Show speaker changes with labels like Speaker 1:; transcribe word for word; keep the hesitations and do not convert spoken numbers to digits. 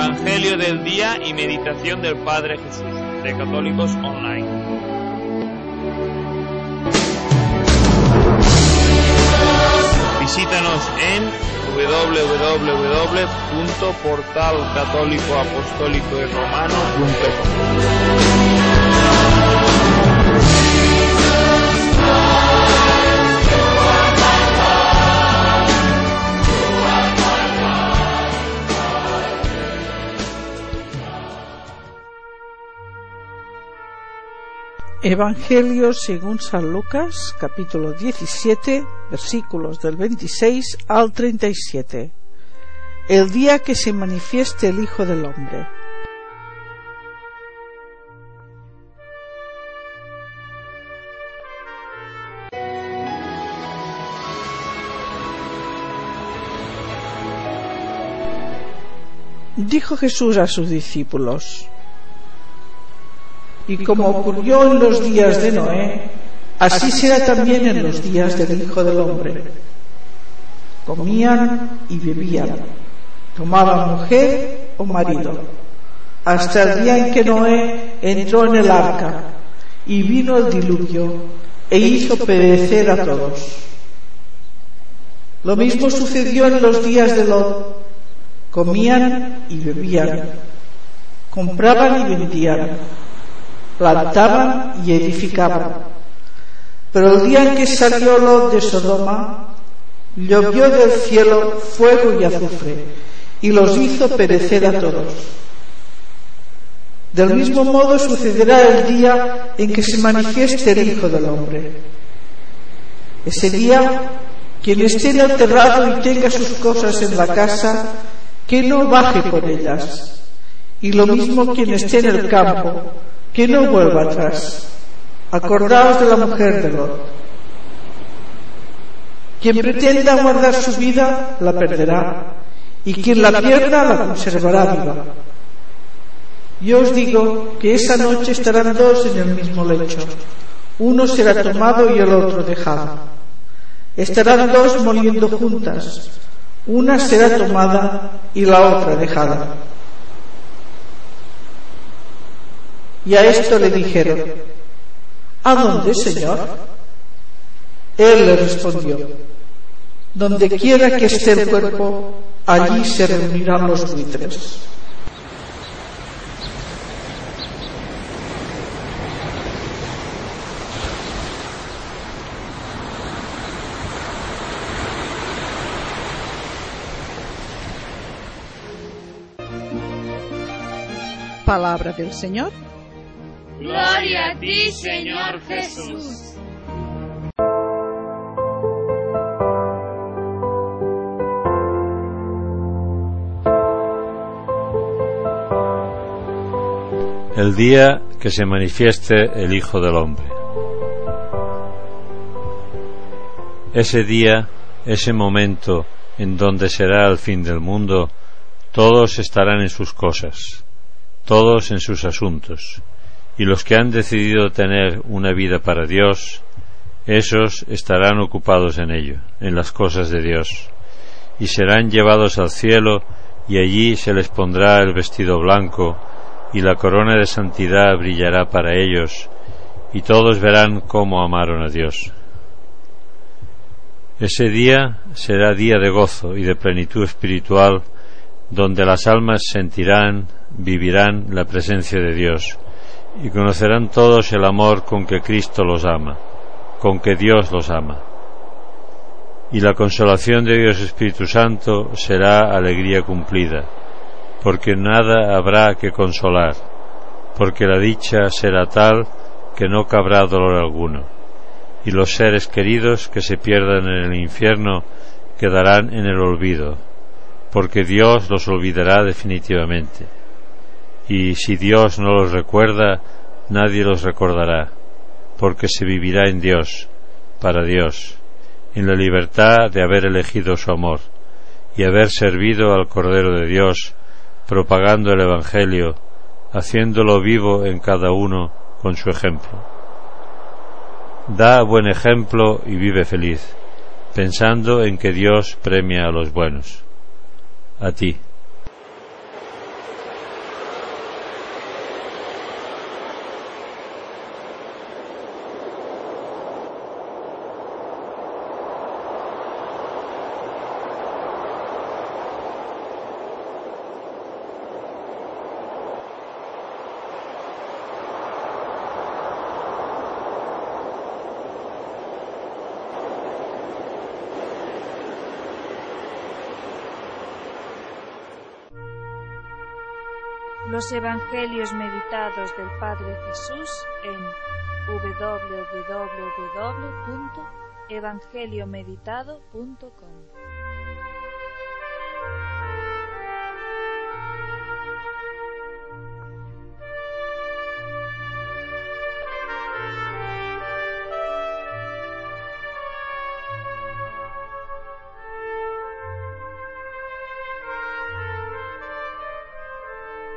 Speaker 1: Evangelio del día y meditación del Padre Jesús, de Católicos Online. Visítanos en doble u doble u doble u punto portal católico apostólico y romano punto com.
Speaker 2: Evangelio según San Lucas, capítulo diecisiete, versículos del veintiséis al treinta y siete. El día que se manifieste el Hijo del Hombre. Dijo Jesús a sus discípulos: y como ocurrió en los días de Noé, así será también en los días del Hijo del Hombre. Comían y bebían, tomaban mujer o marido, hasta el día en que Noé entró en el arca, y vino el diluvio, e hizo perecer a todos. Lo mismo sucedió en los días de Lot. Comían y bebían, compraban y vendían, plantaban y edificaban. Pero el día en que salió Lot de Sodoma, llovió del cielo fuego y azufre, y los hizo perecer a todos. Del mismo modo sucederá el día en que se manifieste el Hijo del Hombre. Ese día, quien esté en el terrado y tenga sus cosas en la casa, que no baje por ellas, y lo mismo quien esté en el campo, que no vuelva atrás. Acordaos de la mujer de Lot. Quien pretenda guardar su vida, la perderá, y quien la pierda, la conservará viva. Yo os digo que esa noche estarán dos en el mismo lecho, uno será tomado y el otro dejado. Estarán dos moliendo juntas, una será tomada y la otra dejada. Y a esto le dijeron: ¿a dónde, Señor? Él le respondió: donde quiera que esté el cuerpo, allí se reunirán los buitres. Palabra del Señor.
Speaker 3: Gloria a ti, Señor Jesús.
Speaker 4: El día que se manifieste el Hijo del Hombre. Ese día, ese momento en donde será el fin del mundo, todos estarán en sus cosas, todos en sus asuntos. Y los que han decidido tener una vida para Dios, esos estarán ocupados en ello, en las cosas de Dios, y serán llevados al cielo, y allí se les pondrá el vestido blanco, y la corona de santidad brillará para ellos, y todos verán cómo amaron a Dios. Ese día será día de gozo y de plenitud espiritual, donde las almas sentirán, vivirán la presencia de Dios, y conocerán todos el amor con que Cristo los ama, con que Dios los ama. Y la consolación de Dios Espíritu Santo será alegría cumplida, porque nada habrá que consolar, porque la dicha será tal que no cabrá dolor alguno, y los seres queridos que se pierdan en el infierno quedarán en el olvido, porque Dios los olvidará definitivamente. Y si Dios no los recuerda, nadie los recordará, porque se vivirá en Dios, para Dios, en la libertad de haber elegido su amor y haber servido al Cordero de Dios, propagando el Evangelio, haciéndolo vivo en cada uno con su ejemplo. Da buen ejemplo y vive feliz, pensando en que Dios premia a los buenos. A ti.
Speaker 5: los Evangelios meditados del Padre Jesús en doble u doble u doble u punto evangeliomeditado punto com.